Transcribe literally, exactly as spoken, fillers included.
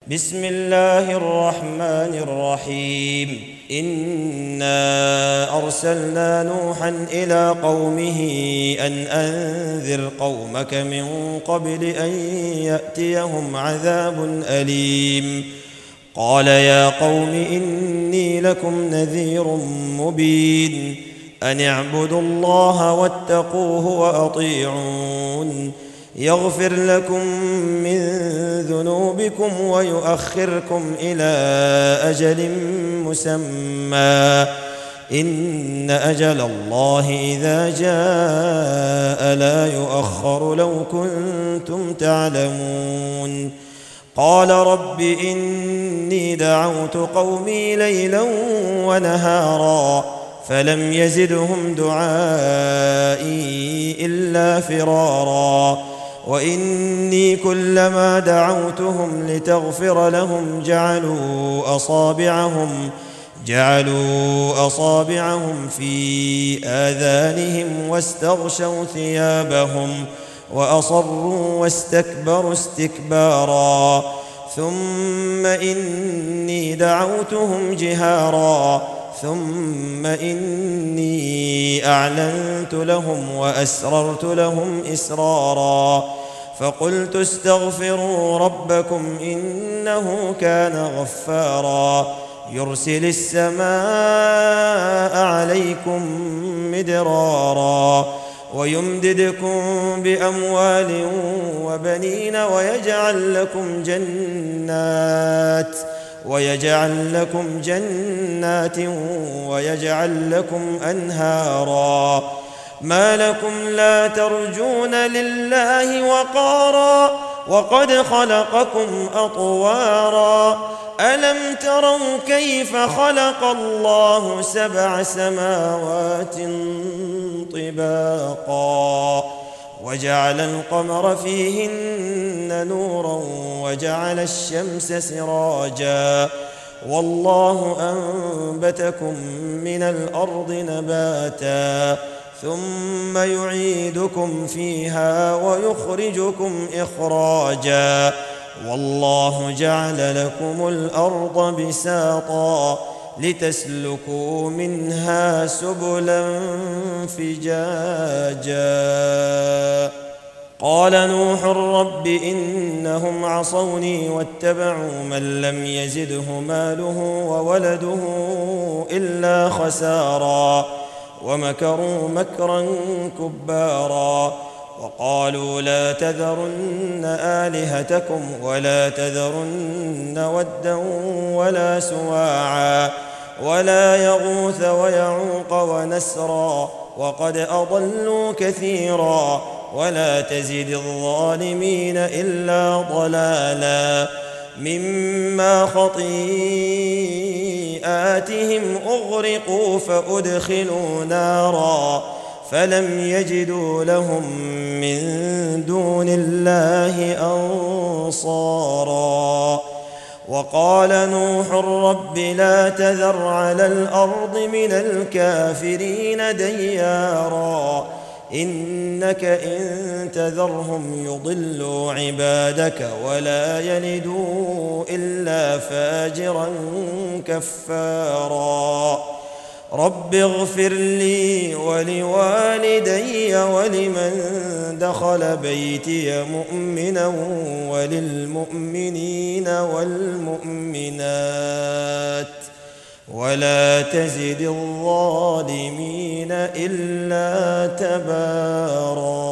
بسم الله الرحمن الرحيم إنا أرسلنا نوحا إلى قومه أن أنذر قومك من قبل أن يأتيهم عذاب أليم قال يا قوم إني لكم نذير مبين أن اعبدوا الله واتقوه وأطيعون يغفر لكم من ذنوبكم ويؤخركم إلى أجل مسمى إن أجل الله إذا جاء لا يؤخر لو كنتم تعلمون قال رب إني دعوت قومي ليلا ونهارا فلم يزدهم دعائي إلا فرارا وإني كلما دعوتهم لتغفر لهم جعلوا أصابعهم جعلوا أصابعهم في آذانهم واستغشوا ثيابهم وأصروا واستكبروا استكبارا ثم إني دعوتهم جهارا ثم إني أعلنت لهم وأسررت لهم إسرارا فقلت استغفروا ربكم إنه كان غفارا يرسل السماء عليكم مدرارا ويمددكم بأموال وبنين ويجعل لكم جنات ويجعل لكم جنات ويجعل لكم أنهارا ما لكم لا ترجون لله وقارا وقد خلقكم أطوارا ألم تروا كيف خلق الله سبع سماوات طباقا وجعل القمر فيهن نورا وجعل الشمس سراجا والله أنبتكم من الأرض نباتا ثم يعيدكم فيها ويخرجكم إخراجا والله جعل لكم الأرض بساطا لتسلكوا منها سبلا فجاجا قال نوح رب إنهم عصوني واتبعوا من لم يزده ماله وولده إلا خسارا ومكروا مكرا كبارا وقالوا لا تذرن آلهتكم ولا تذرن ودا ولا سواعا ولا يغوث ويعوق ونسرا وقد أضلوا كثيرا ولا تزد الظالمين إلا ضلالا مما خطيئاتهم أغرقوا فأدخلوا نارا فلم يجدوا لهم من دون الله أنصارا وقال نوح رب لا تذر على الأرض من الكافرين ديارا إنك إن تذرهم يضلوا عبادك ولا يلدوا إلا فاجرا كفارا رب اغفر لي ولوالدي ولمن دخل بيتي مؤمنا وللمؤمنين والمؤمنات ولا تزد الظالمين إلا تبارا.